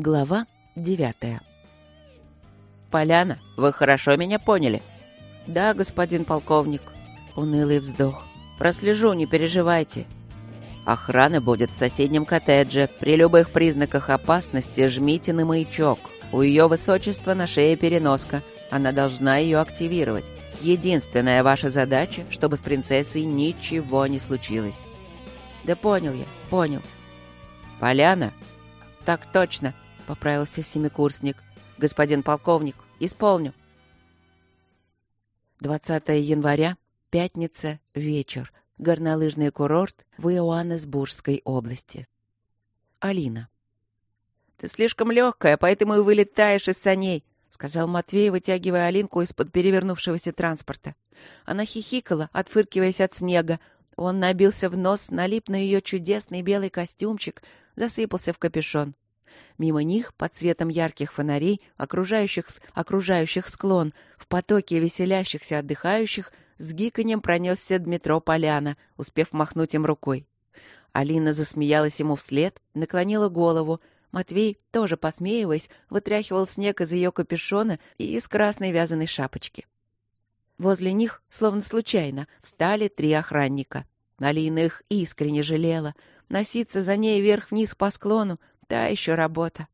Глава 9. «Поляна, вы хорошо меня поняли?» «Да, господин полковник». Унылый вздох. «Прослежу, не переживайте». «Охрана будет в соседнем коттедже. При любых признаках опасности жмите на маячок. У ее высочества на шее переноска. Она должна ее активировать. Единственная ваша задача, чтобы с принцессой ничего не случилось». «Да понял я, понял». «Поляна?» «Так точно», — поправился семикурсник. «Господин полковник, исполню». 20 января, пятница, вечер. Горнолыжный курорт в Иоаннесбургской области. Алина. «Ты слишком легкая, поэтому и вылетаешь из саней», — сказал Матвей, вытягивая Алинку из-под перевернувшегося транспорта. Она хихикала, отфыркиваясь от снега. Он набился в нос, налип на ее чудесный белый костюмчик, засыпался в капюшон. Мимо них, под светом ярких фонарей, окружающих склон, в потоке веселящихся отдыхающих, с гиканьем пронесся Дмитро Поляна, успев махнуть им рукой. Алина засмеялась ему вслед, наклонила голову. Матвей, тоже посмеиваясь, вытряхивал снег из ее капюшона и из красной вязаной шапочки. Возле них, словно случайно, встали 3 охранника. Алина их искренне жалела. Носиться за ней вверх-вниз по склону — та еще работа.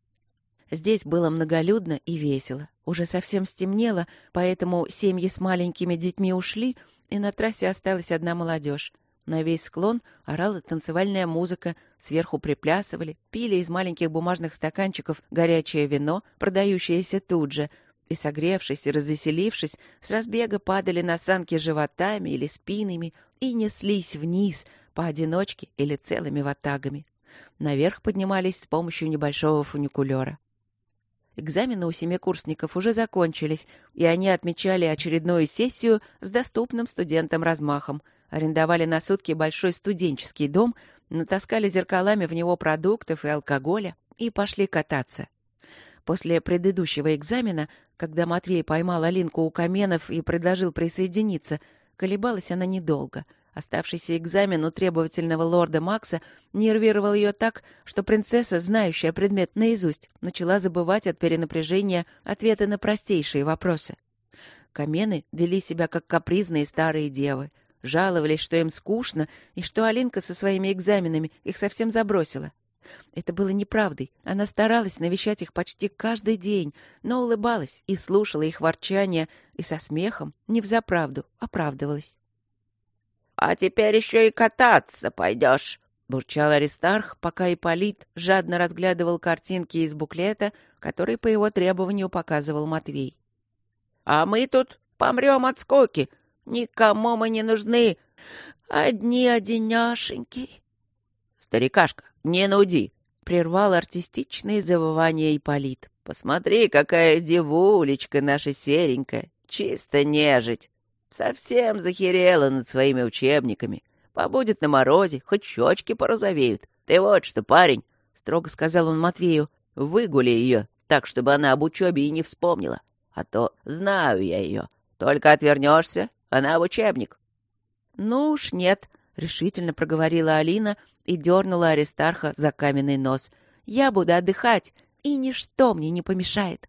Здесь было многолюдно и весело. Уже совсем стемнело, поэтому семьи с маленькими детьми ушли, и на трассе осталась одна молодежь. На весь склон орала танцевальная музыка, сверху приплясывали, пили из маленьких бумажных стаканчиков горячее вино, продающееся тут же, и, согревшись и развеселившись, с разбега падали на санки животами или спинами и неслись вниз, поодиночке или целыми ватагами. Наверх поднимались с помощью небольшого фуникулера. Экзамены у семикурсников уже закончились, и они отмечали очередную сессию с доступным студентам размахом, арендовали на сутки большой студенческий дом, натаскали зеркалами в него продуктов и алкоголя и пошли кататься. После предыдущего экзамена, когда Матвей поймал Алинку у каменов и предложил присоединиться, колебалась она недолго. Оставшийся экзамен у требовательного лорда Макса нервировал ее так, что принцесса, знающая предмет наизусть, начала забывать от перенапряжения ответы на простейшие вопросы. Камены вели себя как капризные старые девы, жаловались, что им скучно, и что Алинка со своими экзаменами их совсем забросила. Это было неправдой. Она старалась навещать их почти каждый день, но улыбалась и слушала их ворчание, и со смехом, не взаправду, оправдывалась. «А теперь еще и кататься пойдешь», — бурчал Аристарх, пока Ипполит жадно разглядывал картинки из буклета, который по его требованию показывал Матвей. «А мы тут помрем от скуки. Никому мы не нужны. Одни-одиняшеньки». «Старикашка, не нуди», — прервал артистичные завывания Ипполит. «Посмотри, какая девулечка наша серенькая, чисто нежить. Совсем захерела над своими учебниками. Побудет на морозе, хоть щечки порозовеют. Ты вот что, парень, — строго сказал он Матвею, — выгули ее так, чтобы она об учебе и не вспомнила. А то знаю я ее. Только отвернешься, она в учебник». «Ну уж нет», — решительно проговорила Алина и дернула Аристарха за каменный нос. «Я буду отдыхать, и ничто мне не помешает».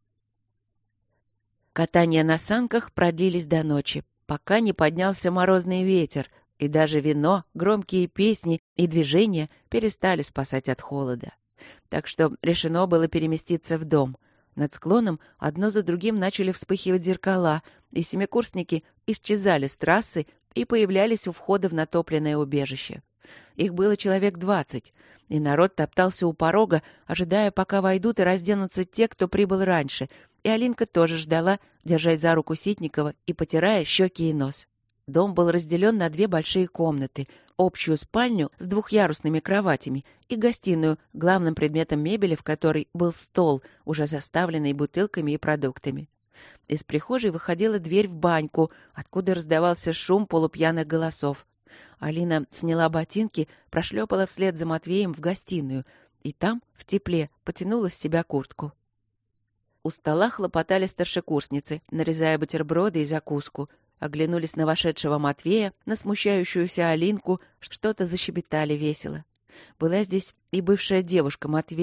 Катания на санках продлились до ночи, пока не поднялся морозный ветер, и даже вино, громкие песни и движения перестали спасать от холода. Так что решено было переместиться в дом. Над склоном одно за другим начали вспыхивать зеркала, и семикурсники исчезали с трассы и появлялись у входа в натопленное убежище. Их было человек 20, и народ топтался у порога, ожидая, пока войдут и разденутся те, кто прибыл раньше, и Алинка тоже ждала, держась за руку Ситникова и потирая щеки и нос. Дом был разделен на 2 большие комнаты, общую спальню с 2-ярусными кроватями и гостиную, главным предметом мебели в которой был стол, уже заставленный бутылками и продуктами. Из прихожей выходила дверь в баньку, откуда раздавался шум полупьяных голосов. Алина сняла ботинки, прошлепала вслед за Матвеем в гостиную, и там, в тепле, потянула с себя куртку. У стола хлопотали старшекурсницы, нарезая бутерброды и закуску. Оглянулись на вошедшего Матвея, на смущающуюся Алинку, что-то защебетали весело. Была здесь и бывшая девушка Матвея,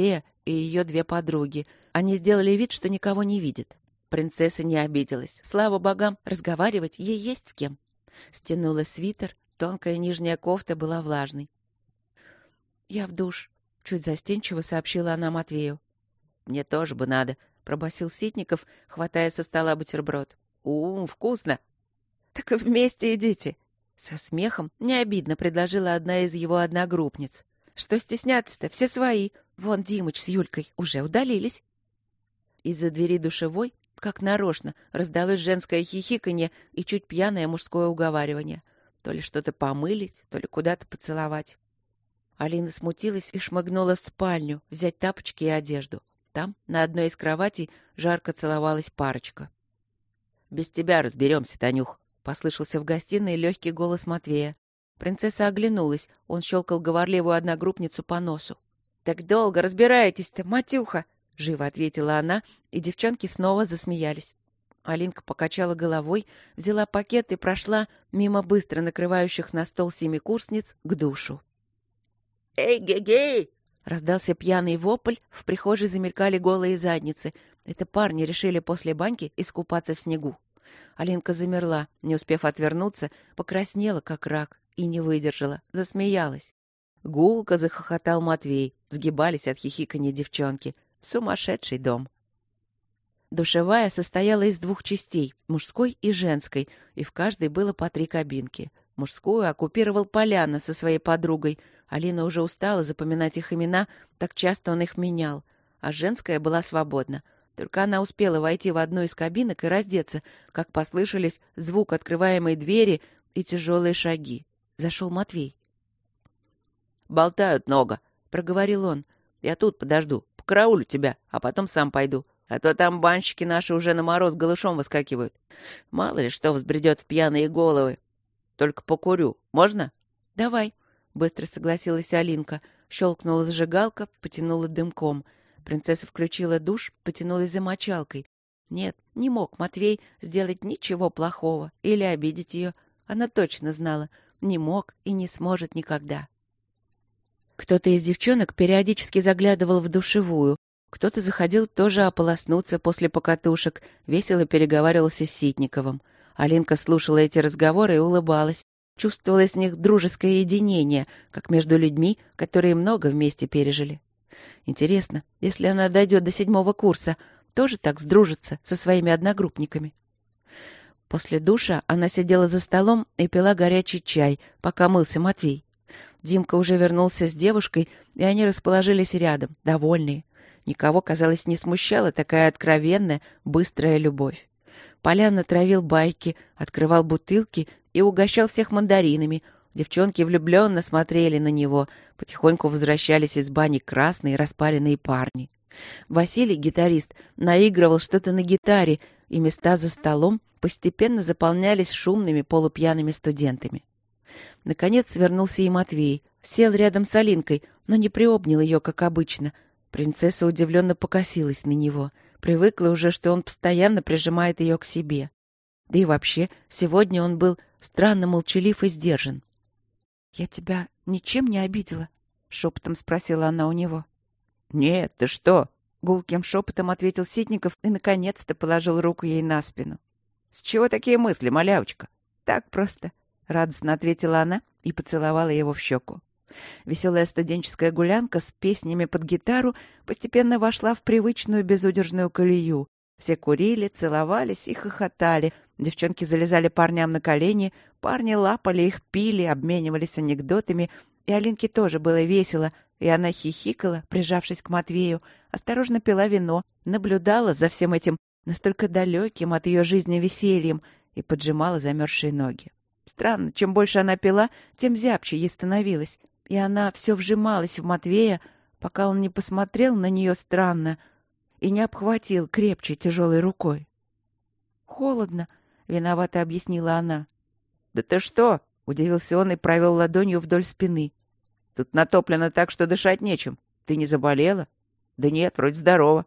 и ее две подруги. Они сделали вид, что никого не видят. Принцесса не обиделась. Слава богам, разговаривать ей есть с кем. Стянула свитер, тонкая нижняя кофта была влажной. «Я в душ», — чуть застенчиво сообщила она Матвею. «Мне тоже бы надо», — пробасил Ситников, хватая со стола бутерброд. Вкусно!» «Так и вместе идите!» Со смехом не обидно предложила одна из его одногруппниц. «Что стесняться-то? Все свои. Вон Димыч с Юлькой уже удалились». Из-за двери душевой, как нарочно, раздалось женское хихиканье и чуть пьяное мужское уговаривание. То ли что-то помылить, то ли куда-то поцеловать. Алина смутилась и шмыгнула в спальню, взять тапочки и одежду. Там, на одной из кроватей, жарко целовалась парочка. «Без тебя разберемся, Танюх», — послышался в гостиной легкий голос Матвея. Принцесса оглянулась, он щелкал говорливую одногруппницу по носу. «Так долго разбираетесь-то, Матюха!» — живо ответила она, и девчонки снова засмеялись. Алинка покачала головой, взяла пакет и прошла мимо быстро накрывающих на стол семикурсниц к душу. «Эй, ге-гей!» — раздался пьяный вопль, в прихожей замелькали голые задницы. Это парни решили после баньки искупаться в снегу. Алинка замерла, не успев отвернуться, покраснела, как рак, и не выдержала, засмеялась. Гулко захохотал Матвей, сгибались от хихиканья девчонки. Сумасшедший дом. Душевая состояла из двух частей, мужской и женской, и в каждой было по 3 кабинки. Мужскую оккупировал Поляна со своей подругой. Алина уже устала запоминать их имена, так часто он их менял. А женская была свободна. Только она успела войти в одну из кабинок и раздеться, как послышались звук открываемой двери и тяжелые шаги. Зашел Матвей. «Болтают много», — проговорил он. «Я тут подожду, покараулю тебя, а потом сам пойду. А то там банщики наши уже на мороз голышом выскакивают. Мало ли что взбредет в пьяные головы. Только покурю. Можно?» «Давай», — быстро согласилась Алинка. Щелкнула зажигалка, потянула дымком. Принцесса включила душ, потянулась за мочалкой. Нет, не мог Матвей сделать ничего плохого или обидеть ее. Она точно знала, не мог и не сможет никогда. Кто-то из девчонок периодически заглядывал в душевую, кто-то заходил тоже ополоснуться после покатушек, весело переговаривался с Ситниковым. Алинка слушала эти разговоры и улыбалась. Чувствовалось в них дружеское единение, как между людьми, которые много вместе пережили. Интересно, если она дойдет до 7 курса, тоже так сдружится со своими одногруппниками? После душа она сидела за столом и пила горячий чай, пока мылся Матвей. Димка уже вернулся с девушкой, и они расположились рядом, довольные. Никого, казалось, не смущала такая откровенная, быстрая любовь. Поляна травил байки, открывал бутылки и угощал всех мандаринами. Девчонки влюбленно смотрели на него. Потихоньку возвращались из бани красные распаренные парни. Василий, гитарист, наигрывал что-то на гитаре, и места за столом постепенно заполнялись шумными полупьяными студентами. Наконец вернулся и Матвей. Сел рядом с Алинкой, но не приобнял ее, как обычно. Принцесса удивленно покосилась на него. Привыкла уже, что он постоянно прижимает ее к себе. Да и вообще, сегодня он был странно молчалив и сдержан. «Я тебя ничем не обидела?» — шепотом спросила она у него. «Нет, ты что?» — гулким шепотом ответил Ситников и, наконец-то, положил руку ей на спину. «С чего такие мысли, малявочка?» «Так просто», — радостно ответила она и поцеловала его в щеку. Веселая студенческая гулянка с песнями под гитару постепенно вошла в привычную безудержную колею. Все курили, целовались и хохотали. Девчонки залезали парням на колени, парни лапали их, пили, обменивались анекдотами. И Алинке тоже было весело, и она хихикала, прижавшись к Матвею, осторожно пила вино, наблюдала за всем этим настолько далеким от ее жизни весельем и поджимала замерзшие ноги. Странно, чем больше она пила, тем зябче ей становилось. И она все вжималась в Матвея, пока он не посмотрел на нее странно и не обхватил крепче тяжелой рукой. «Холодно», — виновато объяснила она. «Да ты что?» — удивился он и провел ладонью вдоль спины. «Тут натоплено так, что дышать нечем. Ты не заболела?» «Да нет, вроде здорова».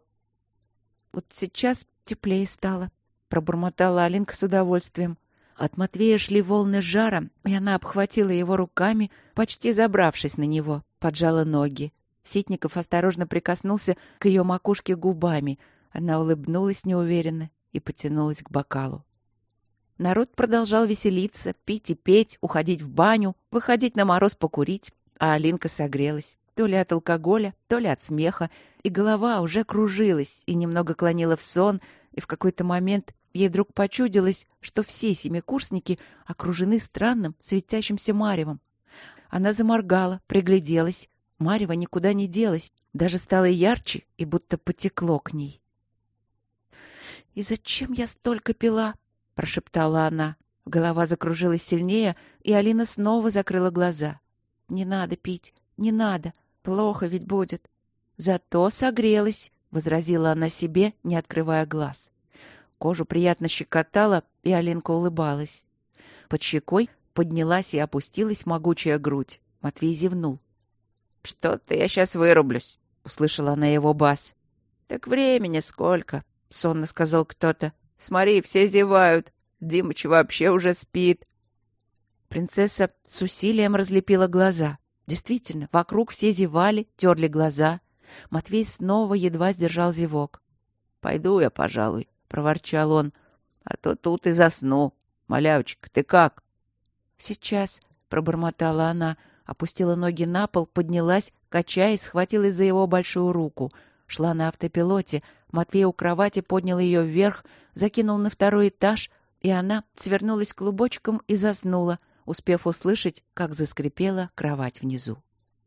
«Вот сейчас теплее стало», — пробормотала Алинка с удовольствием. От Матвея шли волны жара, и она обхватила его руками, почти забравшись на него, поджала ноги. Ситников осторожно прикоснулся к ее макушке губами. Она улыбнулась неуверенно и потянулась к бокалу. Народ продолжал веселиться, пить и петь, уходить в баню, выходить на мороз покурить, а Алинка согрелась. То ли от алкоголя, то ли от смеха, и голова уже кружилась и немного клонила в сон, и в какой-то момент ей вдруг почудилось, что все семикурсники окружены странным светящимся маревом. Она заморгала, пригляделась. Марево никуда не делось, даже стало ярче и будто потекло к ней. «И зачем я столько пила?» — прошептала она. Голова закружилась сильнее, и Алина снова закрыла глаза. «Не надо пить, не надо, плохо ведь будет». «Зато согрелась», — возразила она себе, не открывая глаз. Кожу приятно щекотала, и Алинка улыбалась. Под щекой поднялась и опустилась могучая грудь. Матвей зевнул. «Что-то я сейчас вырублюсь», — услышала она его бас. «Так времени сколько?» — сонно сказал кто-то. «Смотри, все зевают. Димыч вообще уже спит». Принцесса с усилием разлепила глаза. Действительно, вокруг все зевали, терли глаза. Матвей снова едва сдержал зевок. «Пойду я, пожалуй», — проворчал он. «А то тут и засну. Малявочка, ты как?» «Сейчас», — пробормотала она, опустила ноги на пол, поднялась, качаясь, схватилась за его большую руку. Шла на автопилоте. Матвей у кровати поднял ее вверх, закинул на второй этаж, и она свернулась клубочком и заснула, успев услышать, как заскрипела кровать внизу.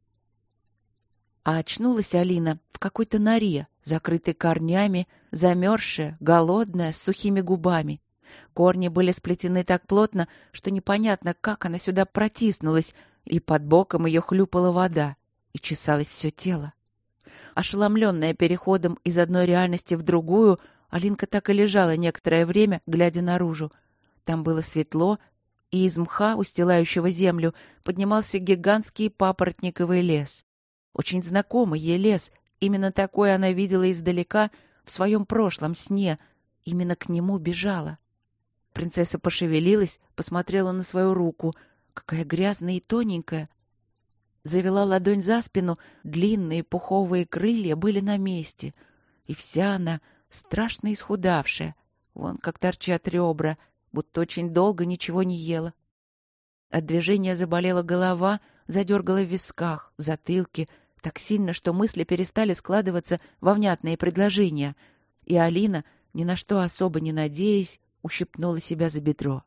А очнулась Алина в какой-то норе, закрытой корнями, замерзшая, голодная, с сухими губами. Корни были сплетены так плотно, что непонятно, как она сюда протиснулась, и под боком ее хлюпала вода, и чесалось все тело. Ошеломленная переходом из одной реальности в другую, Алинка так и лежала некоторое время, глядя наружу. Там было светло, и из мха, устилающего землю, поднимался гигантский папоротниковый лес. Очень знакомый ей лес, именно такой она видела издалека в своем прошлом сне, именно к нему бежала. Принцесса пошевелилась, посмотрела на свою руку. Какая грязная и тоненькая. Завела ладонь за спину, длинные пуховые крылья были на месте. И вся она страшно исхудавшая. Вон как торчат ребра, будто очень долго ничего не ела. От движения заболела голова, задергала в висках, в затылке, так сильно, что мысли перестали складываться во внятные предложения. И Алина, ни на что особо не надеясь, ущипнула себя за бедро.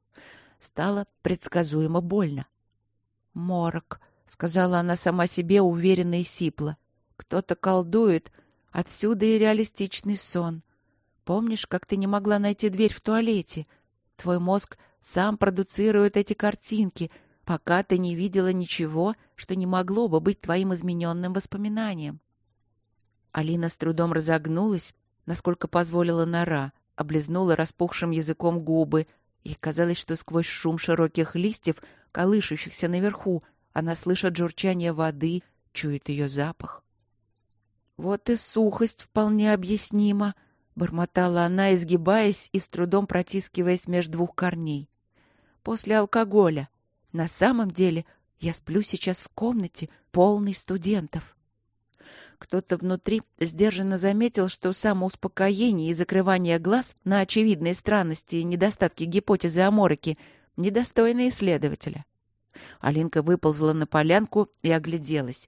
Стало предсказуемо больно. «Морок», — сказала она сама себе уверенно и сипло. «Кто-то колдует, отсюда и реалистичный сон. Помнишь, как ты не могла найти дверь в туалете? Твой мозг сам продуцирует эти картинки, пока ты не видела ничего, что не могло бы быть твоим измененным воспоминанием». Алина с трудом разогнулась, насколько позволила нора, облизнула распухшим языком губы, и казалось, что сквозь шум широких листьев, колышущихся наверху, она слышит журчание воды, чует ее запах. «Вот и сухость вполне объяснима», — бормотала она, изгибаясь и с трудом протискиваясь между двух корней. «После алкоголя. На самом деле я сплю сейчас в комнате, полной студентов». Кто-то внутри сдержанно заметил, что самоуспокоение и закрывание глаз на очевидные странности и недостатки гипотезы о мороке недостойны исследователя. Алинка выползла на полянку и огляделась.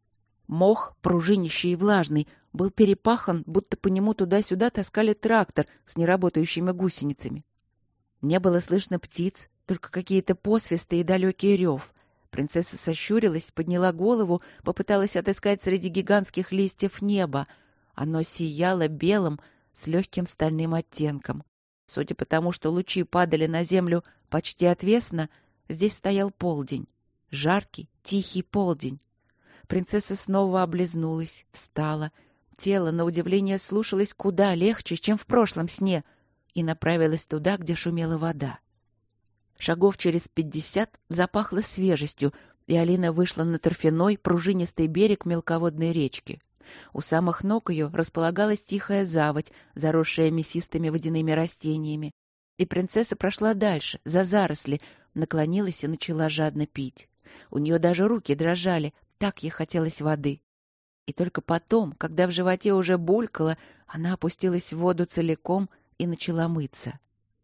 Мох, пружинищий и влажный, был перепахан, будто по нему туда-сюда таскали трактор с неработающими гусеницами. Не было слышно птиц, только какие-то посвисты и далекий рев. Принцесса сощурилась, подняла голову, попыталась отыскать среди гигантских листьев небо. Оно сияло белым с легким стальным оттенком. Судя по тому, что лучи падали на землю почти отвесно, здесь стоял полдень. Жаркий, тихий полдень. Принцесса снова облизнулась, встала. Тело, на удивление, слушалось куда легче, чем в прошлом сне, и направилась туда, где шумела вода. Шагов через 50 запахло свежестью, и Алина вышла на торфяной, пружинистый берег мелководной речки. У самых ног ее располагалась тихая заводь, заросшая мясистыми водяными растениями. И принцесса прошла дальше, за заросли, наклонилась и начала жадно пить. У нее даже руки дрожали, так ей хотелось воды. И только потом, когда в животе уже булькало, она опустилась в воду целиком и начала мыться.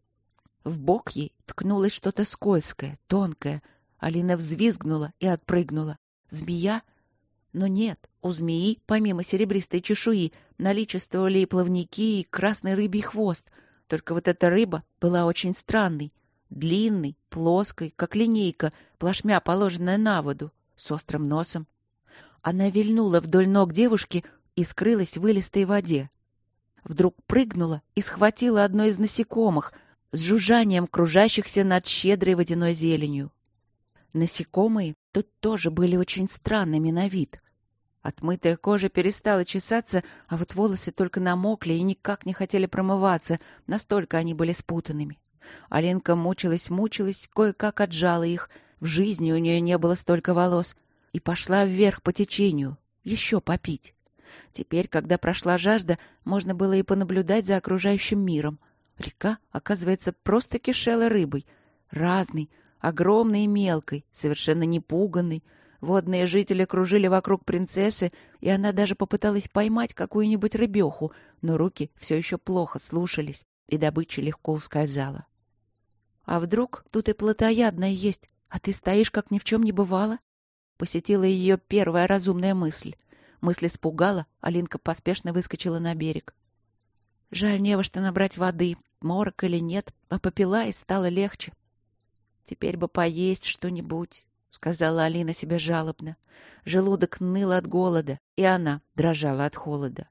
В бок ей ткнулось что-то скользкое, тонкое. Алина взвизгнула и отпрыгнула. Змея? Но нет, у змеи, помимо серебристой чешуи, наличествовали и плавники, и красный рыбий хвост. Только вот эта рыба была очень странной. Длинной, плоской, как линейка, плашмя положенная на воду, с острым носом. Она вильнула вдоль ног девушки и скрылась в илистой воде. Вдруг прыгнула и схватила одно из насекомых с жужжанием кружащихся над щедрой водяной зеленью. Насекомые тут тоже были очень странными на вид. Отмытая кожа перестала чесаться, а вот волосы только намокли и никак не хотели промываться, настолько они были спутанными. Алинка мучилась, кое-как отжала их. В жизни у нее не было столько волос. И пошла вверх по течению, еще попить. Теперь, когда прошла жажда, можно было и понаблюдать за окружающим миром. Река, оказывается, просто кишела рыбой. Разной, огромной и мелкой, совершенно непуганной. Водные жители кружили вокруг принцессы, и она даже попыталась поймать какую-нибудь рыбеху, но руки все еще плохо слушались, и добыча легко ускользала. «А вдруг тут и плотоядная есть, а ты стоишь, как ни в чем не бывало?» Посетила ее первая разумная мысль. Мысль испугала, Алинка поспешно выскочила на берег. Жаль, не во что набрать воды, морок или нет, а попила и стало легче. «Теперь бы поесть что-нибудь», — сказала Алина себе жалобно. Желудок ныл от голода, и она дрожала от холода.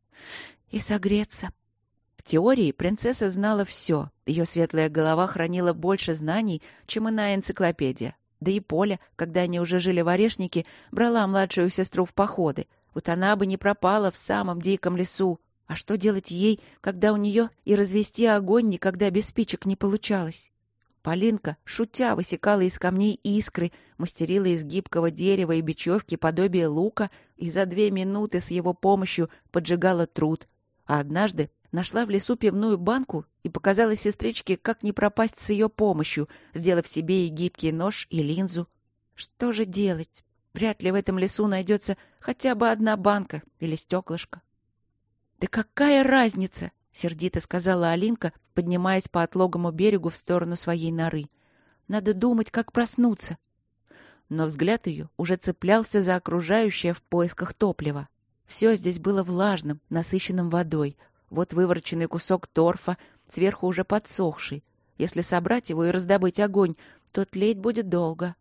«И согреться». В теории принцесса знала все. Ее светлая голова хранила больше знаний, чем иная энциклопедия. Да и Поля, когда они уже жили в Орешнике, брала младшую сестру в походы. Вот она бы не пропала в самом диком лесу. А что делать ей, когда у нее и развести огонь никогда без спичек не получалось? Полинка, шутя, высекала из камней искры, мастерила из гибкого дерева и бечевки подобие лука и за 2 минуты с его помощью поджигала труд. А однажды нашла в лесу пивную банку и показала сестричке, как не пропасть с ее помощью, сделав себе и гибкий нож, и линзу. Что же делать? Вряд ли в этом лесу найдется хотя бы одна банка или стеклышко. «Да какая разница?» — сердито сказала Алинка, поднимаясь по отлогому берегу в сторону своей норы. «Надо думать, как проснуться». Но взгляд ее уже цеплялся за окружающее в поисках топлива. Все здесь было влажным, насыщенным водой. Вот вывороченный кусок торфа, сверху уже подсохший. Если собрать его и раздобыть огонь, то тлеть будет долго.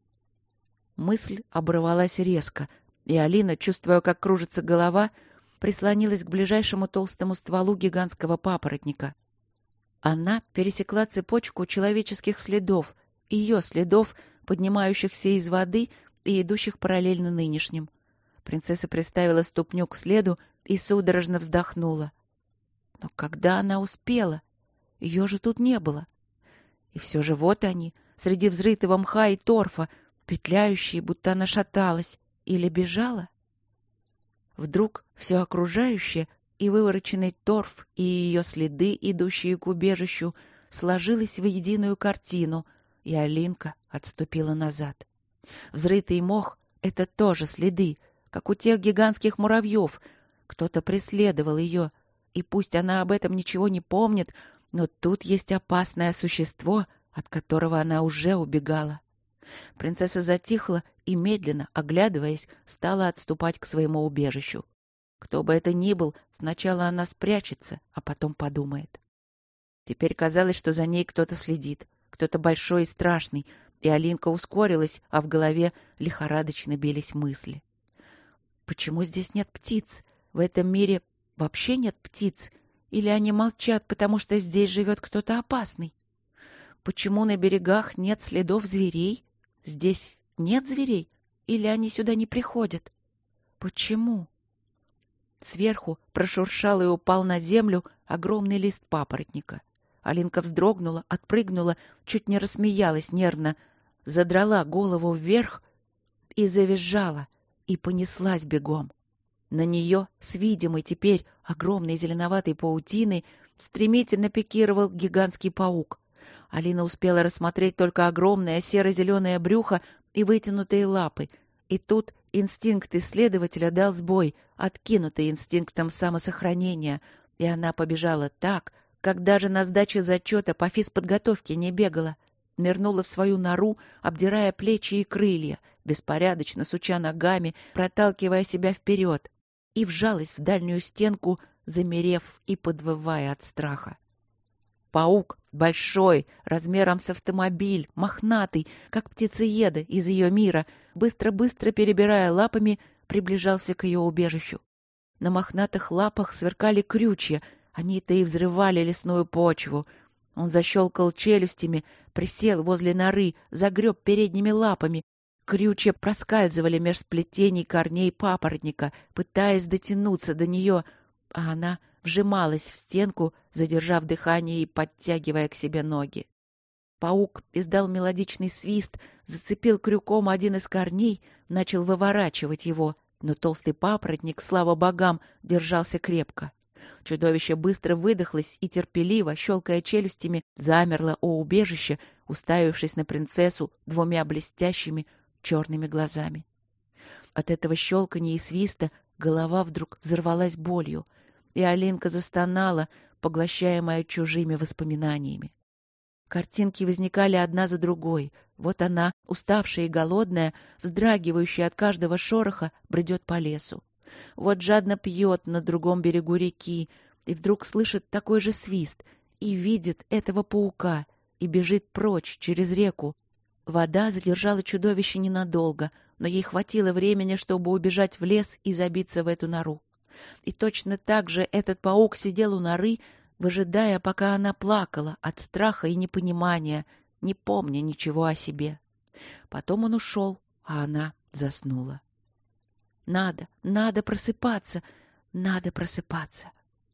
Мысль оборвалась резко, и Алина, чувствуя, как кружится голова, прислонилась к ближайшему толстому стволу гигантского папоротника. Она пересекла цепочку человеческих следов, ее следов, поднимающихся из воды и идущих параллельно нынешним. Принцесса приставила ступню к следу и судорожно вздохнула. Но когда она успела? Ее же тут не было. И все же вот они, среди взрытого мха и торфа, петляющие, будто она шаталась или бежала. Вдруг все окружающее, и вывороченный торф, и ее следы, идущие к убежищу, сложилось в единую картину, и Алинка отступила назад. Взрытый мох — это тоже следы, как у тех гигантских муравьев. Кто-то преследовал ее, и пусть она об этом ничего не помнит, но тут есть опасное существо, от которого она уже убегала. Принцесса затихла и, медленно, оглядываясь, стала отступать к своему убежищу. Кто бы это ни был, сначала она спрячется, а потом подумает. Теперь казалось, что за ней кто-то следит, кто-то большой и страшный, и Алинка ускорилась, а в голове лихорадочно бились мысли. Почему здесь нет птиц? В этом мире вообще нет птиц? Или они молчат, потому что здесь живет кто-то опасный? Почему на берегах нет следов зверей? Здесь нет зверей? Или они сюда не приходят? Почему? Сверху прошуршал и упал на землю огромный лист папоротника. Алинка вздрогнула, отпрыгнула, чуть не рассмеялась нервно, задрала голову вверх и завизжала, и понеслась бегом. На нее с видимой теперь огромной зеленоватой паутиной стремительно пикировал гигантский паук. Алина успела рассмотреть только огромное серо-зеленое брюхо и вытянутые лапы. И тут инстинкт исследователя дал сбой, откинутый инстинктом самосохранения, и она побежала так, как даже на сдаче зачета по физподготовке не бегала. Нырнула в свою нору, обдирая плечи и крылья, беспорядочно суча ногами, проталкивая себя вперед, и вжалась в дальнюю стенку, замерев и подвывая от страха. Паук, большой, размером с автомобиль, мохнатый, как птицееда из ее мира, быстро-быстро перебирая лапами, приближался к ее убежищу. На мохнатых лапах сверкали крючья, они-то и взрывали лесную почву. Он защелкал челюстями, присел возле норы, загреб передними лапами. Крючья проскальзывали меж сплетений корней папоротника, пытаясь дотянуться до нее, а она вжималась в стенку, задержав дыхание и подтягивая к себе ноги. Паук издал мелодичный свист, зацепил крюком один из корней, начал выворачивать его, но толстый папоротник, слава богам, держался крепко. Чудовище быстро выдохлось и терпеливо, щелкая челюстями, замерло у убежища, уставившись на принцессу двумя блестящими черными глазами. От этого щелканья и свиста голова вдруг взорвалась болью, и Алинка застонала, поглощаемая чужими воспоминаниями. Картинки возникали одна за другой. Вот она, уставшая и голодная, вздрагивающая от каждого шороха, бредет по лесу. Вот жадно пьет на другом берегу реки, и вдруг слышит такой же свист, и видит этого паука, и бежит прочь через реку. Вода задержала чудовище ненадолго, но ей хватило времени, чтобы убежать в лес и забиться в эту нору. И точно так же этот паук сидел у норы, выжидая, пока она плакала от страха и непонимания, не помня ничего о себе. Потом он ушел, а она заснула. Надо просыпаться, надо просыпаться.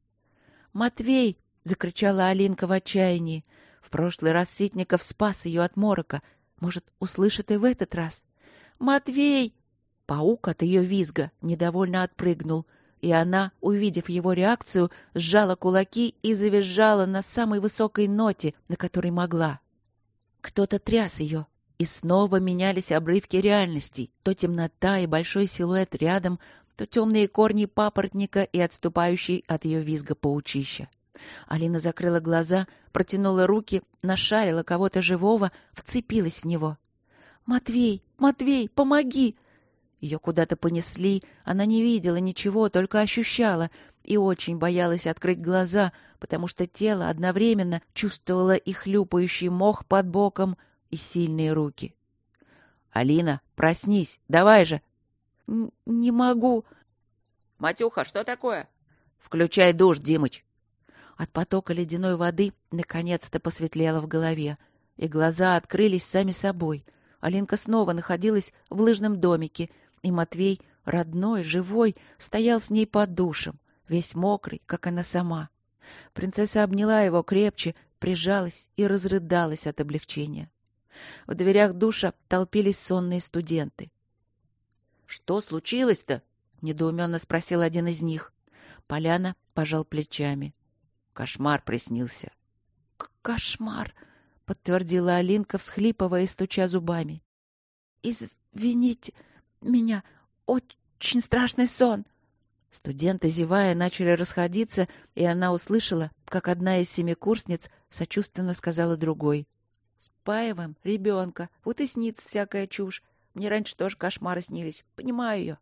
«Матвей!» — закричала Алинка в отчаянии. В прошлый раз Ситников спас ее от морока. Может, услышит и в этот раз? «Матвей!» Паук от ее визга недовольно отпрыгнул, и она, увидев его реакцию, сжала кулаки и завизжала на самой высокой ноте, на которой могла. Кто-то тряс ее, и снова менялись обрывки реальностей. То темнота и большой силуэт рядом, то темные корни папоротника и отступающий от ее визга паучища. Алина закрыла глаза, протянула руки, нашарила кого-то живого, вцепилась в него. «Матвей! Матвей, помоги!» Ее куда-то понесли, она не видела ничего, только ощущала, и очень боялась открыть глаза, потому что тело одновременно чувствовало и хлюпающий мох под боком, и сильные руки. «Алина, проснись, давай же!» «Не могу!» «Матюха, что такое?» «Включай душ, Димыч!» От потока ледяной воды наконец-то посветлело в голове, и глаза открылись сами собой. Алинка снова находилась в лыжном домике, и Матвей, родной, живой, стоял с ней под душем, весь мокрый, как она сама. Принцесса обняла его крепче, прижалась и разрыдалась от облегчения. В дверях душа толпились сонные студенты. «Что случилось-то?» — недоуменно спросил один из них. Поляна пожал плечами. «Кошмар приснился». «Кошмар!» — подтвердила Алинка, всхлипывая и стуча зубами. «Извините меня, очень страшный сон!» Студенты, зевая, начали расходиться, и она услышала, как одна из семикурсниц сочувственно сказала другой: «Спаиваем ребенка, вот и снится всякая чушь. Мне раньше тоже кошмары снились, понимаю ее».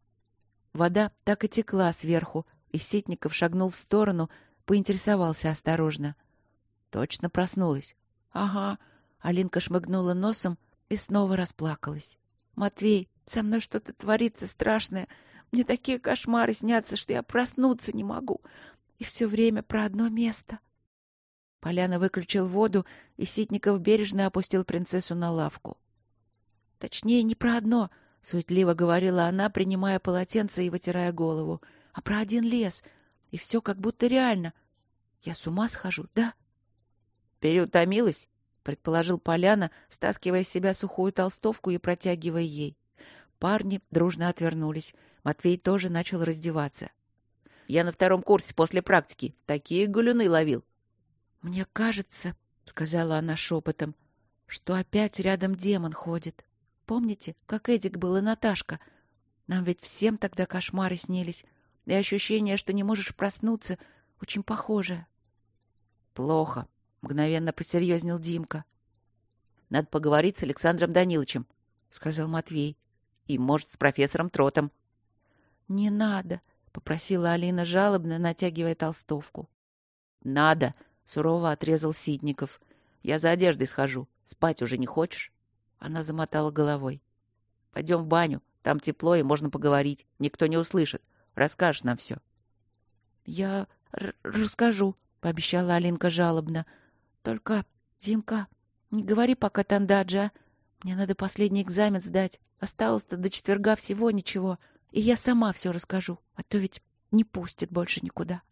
Вода так и текла сверху, и Ситников шагнул в сторону, поинтересовался осторожно: «Точно проснулась?» «Ага». Алинка шмыгнула носом и снова расплакалась. «Матвей, со мной что-то творится страшное. Мне такие кошмары снятся, что я проснуться не могу. И все время про одно место». Поляна выключил воду, и Ситников бережно опустил принцессу на лавку. «Точнее, не про одно», — суетливо говорила она, принимая полотенце и вытирая голову, «а про один лес. И все как будто реально. Я с ума схожу, да?» «Переутомилась?» — предположил Поляна, стаскивая с себя сухую толстовку и протягивая ей. Парни дружно отвернулись. Матвей тоже начал раздеваться. «Я на 2-м курсе после практики такие галюны ловил». «Мне кажется, — сказала она шепотом, — что опять рядом демон ходит». Помните, как Эдик был и Наташка? Нам ведь всем тогда кошмары снились. И ощущение, что не можешь проснуться, очень похожее. Плохо. Мгновенно посерьезнел Димка. Надо поговорить с Александром Даниловичем, сказал Матвей. И, может, с профессором Тротом. Не надо, попросила Алина жалобно, натягивая толстовку. Надо, сурово отрезал Ситников. Я за одеждой схожу. Спать уже не хочешь? Она замотала головой. Пойдем в баню. Там тепло и можно поговорить. Никто не услышит. Расскажешь нам все. Я расскажу, пообещала Алинка жалобно. Только, Димка, не говори пока Тандаджи, а? Мне надо последний экзамен сдать. Осталось-то до четверга всего ничего. И я сама все расскажу, а то ведь не пустит больше никуда.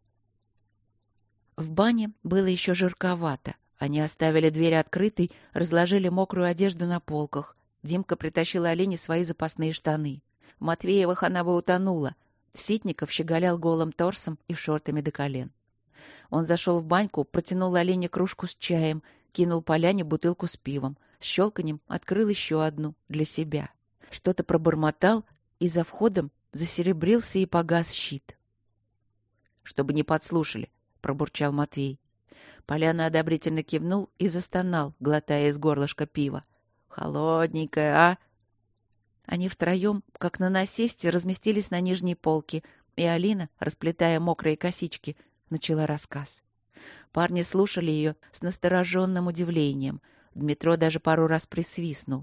В бане было еще жарковато. Они оставили дверь открытой, разложили мокрую одежду на полках. Димка притащил Алине свои запасные штаны. В Матвеевых она бы утонула. Ситников щеголял голым торсом и шортами до колен. Он зашел в баньку, протянул Алине кружку с чаем, кинул Поляне бутылку с пивом. С щелканьем открыл еще одну для себя. Что-то пробормотал, и за входом засеребрился и погас щит. «Чтобы не подслушали», — пробурчал Матвей. Поляна одобрительно кивнул и застонал, глотая из горлышка пива. «Холодненькое, а?» Они втроем, как на насесте, разместились на нижней полке, и Алина, расплетая мокрые косички, начала рассказ. Парни слушали ее с настороженным удивлением. Дмитро даже пару раз присвистнул.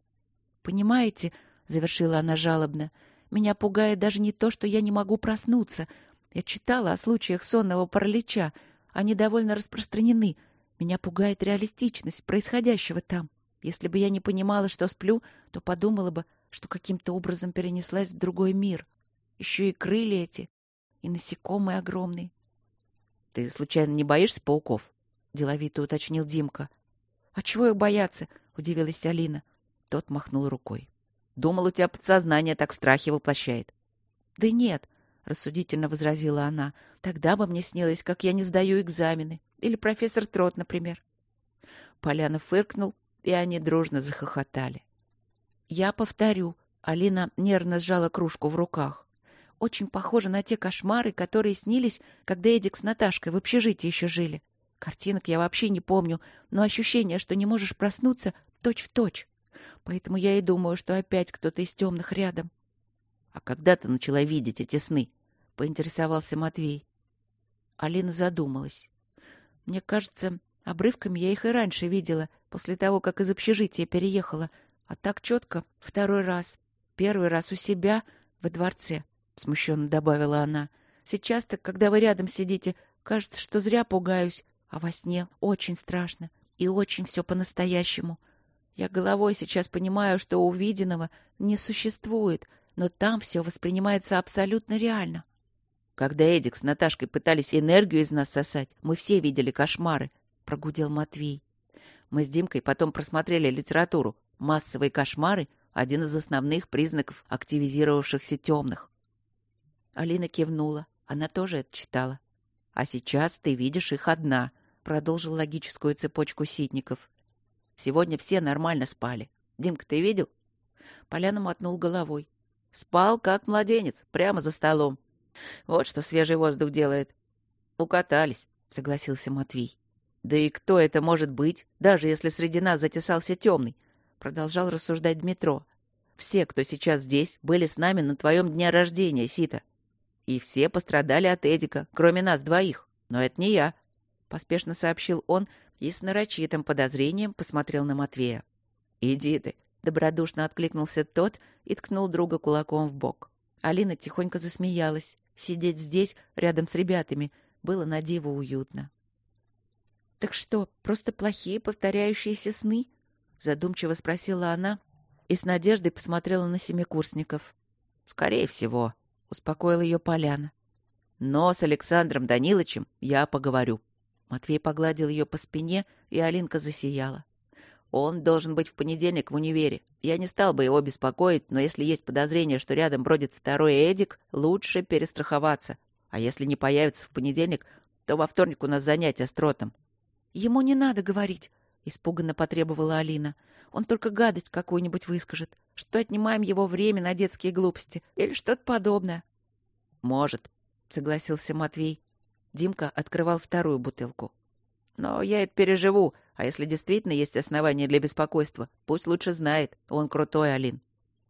«Понимаете, — завершила она жалобно, — меня пугает даже не то, что я не могу проснуться. Я читала о случаях сонного паралича. Они довольно распространены. Меня пугает реалистичность происходящего там. Если бы я не понимала, что сплю, то подумала бы, что каким-то образом перенеслась в другой мир. Еще и крылья эти, и насекомые огромные». «Ты случайно не боишься пауков?» — деловито уточнил Димка. «А чего их бояться?» — удивилась Алина. Тот махнул рукой. «Думал, у тебя подсознание так страхи воплощает». «Да нет», — рассудительно возразила она. «Тогда бы мне снилось, как я не сдаю экзамены. Или профессор Трот, например». Поляна фыркнул, и они дружно захохотали. «Я повторю». Алина нервно сжала кружку в руках. «Очень похоже на те кошмары, которые снились, когда Эдик с Наташкой в общежитии еще жили. Картинок я вообще не помню, но ощущение, что не можешь проснуться, точь-в-точь. Поэтому я и думаю, что опять кто-то из темных рядом». «А когда ты начала видеть эти сны?» — поинтересовался Матвей. Алина задумалась. «Мне кажется, обрывками я их и раньше видела, после того, как из общежития переехала. А так четко второй раз. Первый раз у себя во дворце», — смущенно добавила она. «Сейчас-то, когда вы рядом сидите, кажется, что зря пугаюсь, а во сне очень страшно и очень все по-настоящему. Я головой сейчас понимаю, что увиденного не существует, но там все воспринимается абсолютно реально». «Когда Эдик с Наташкой пытались энергию из нас сосать, мы все видели кошмары», — прогудел Матвей. «Мы с Димкой потом просмотрели литературу. Массовые кошмары — один из основных признаков активизировавшихся темных». Алина кивнула. Она тоже это читала. «А сейчас ты видишь их одна», — продолжил логическую цепочку Ситников. «Сегодня все нормально спали. Димка, ты видел?» Поляна мотнул головой. «Спал, как младенец, прямо за столом. Вот что свежий воздух делает». «Укатались», — согласился Матвей. «Да и кто это может быть, даже если среди нас затесался темный?» — продолжал рассуждать Дмитро. «Все, кто сейчас здесь, были с нами на твоем дне рождения, Сита. И все пострадали от Эдика, кроме нас двоих. Но это не я», — поспешно сообщил он и с нарочитым подозрением посмотрел на Матвея. «Иди ты», — добродушно откликнулся тот и ткнул друга кулаком в бок. Алина тихонько засмеялась. Сидеть здесь, рядом с ребятами, было на диво уютно. «Так что, просто плохие повторяющиеся сны?» — задумчиво спросила она и с надеждой посмотрела на семикурсников. «Скорее всего», — успокоил ее Поляна. «Но с Александром Даниловичем я поговорю». Матвей погладил ее по спине, и Алинка засияла. «Он должен быть в понедельник в универе. Я не стал бы его беспокоить, но если есть подозрение, что рядом бродит второй Эдик, лучше перестраховаться. А если не появится в понедельник, то во вторник у нас занятия с Тротом». «Ему не надо говорить», — испуганно потребовала Алина. Он только гадость какую-нибудь выскажет, что отнимаем его время на детские глупости или что-то подобное. Может, согласился Матвей. Димка открывал вторую бутылку. Но я это переживу, а если действительно есть основания для беспокойства, пусть лучше знает. Он крутой, Алин.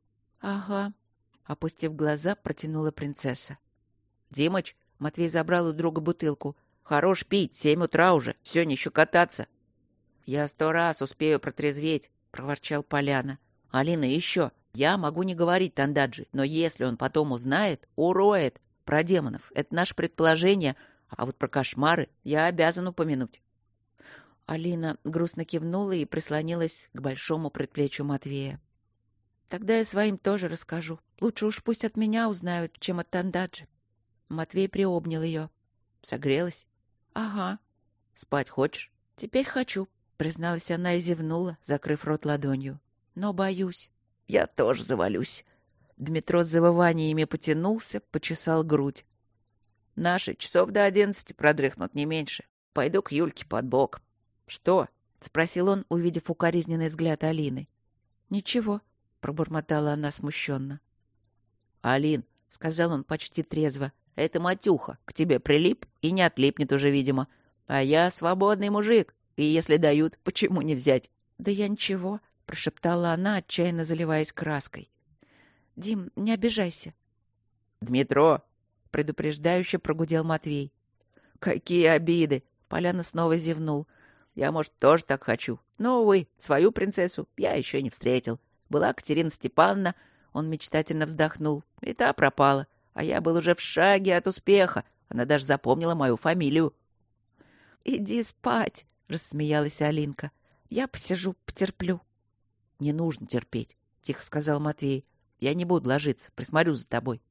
Ага. Опустив глаза, протянула принцесса. Димыч, Матвей забрал у друга бутылку. Хорош пить, 7 утра уже, сегодня еще кататься. Я 100 раз успею протрезветь, проворчал Поляна. Алина, еще. Я могу не говорить Тандаджи, но если он потом узнает, уроет. Про демонов — это наше предположение, а вот про кошмары я обязан упомянуть. Алина грустно кивнула и прислонилась к большому предплечью Матвея. Тогда я своим тоже расскажу. Лучше уж пусть от меня узнают, чем от Тандаджи. Матвей приобнял ее. Согрелась? Ага. Спать хочешь? Теперь хочу, призналась она и зевнула, закрыв рот ладонью. Но боюсь. Я тоже завалюсь. Дмитро с завываниями потянулся, почесал грудь. Наши часов до 11 продрыхнут, не меньше. Пойду к Юльке под бок. Что? Спросил он, увидев укоризненный взгляд Алины. Ничего, пробормотала она смущенно. Алин, сказал он почти трезво, это Матюха к тебе прилип и не отлипнет уже, видимо. А я свободный мужик, и если дают, почему не взять? Да я ничего, прошептала она, отчаянно заливаясь краской. Дим, не обижайся. Дмитро, предупреждающе прогудел Матвей. Какие обиды! Поляна снова зевнул. Я, может, тоже так хочу. Но, увы, свою принцессу я еще не встретил. Была Катерина Степановна, он мечтательно вздохнул, и та пропала. А я был уже в шаге от успеха. Она даже запомнила мою фамилию. «Иди спать», — рассмеялась Алинка. «Я посижу, потерплю». «Не нужно терпеть», — тихо сказал Матвей. «Я не буду ложиться, присмотрю за тобой».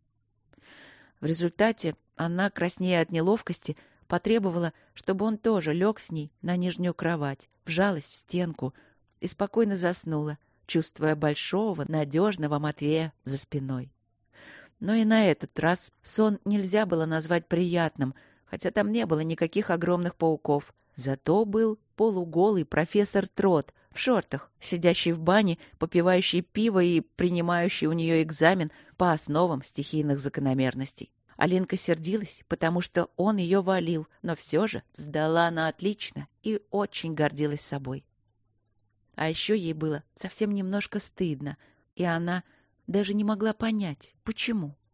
В результате она, краснея от неловкости, потребовала, чтобы он тоже лег с ней на нижнюю кровать, вжалась в стенку и спокойно заснула, чувствуя большого, надежного Матвея за спиной. Но и на этот раз сон нельзя было назвать приятным, хотя там не было никаких огромных пауков. Зато был полуголый профессор Трот в шортах, сидящий в бане, попивающий пиво и принимающий у нее экзамен по основам стихийных закономерностей. Алинка сердилась, потому что он ее валил, но все же сдала она отлично и очень гордилась собой. А еще ей было совсем немножко стыдно, и она даже не могла понять, почему.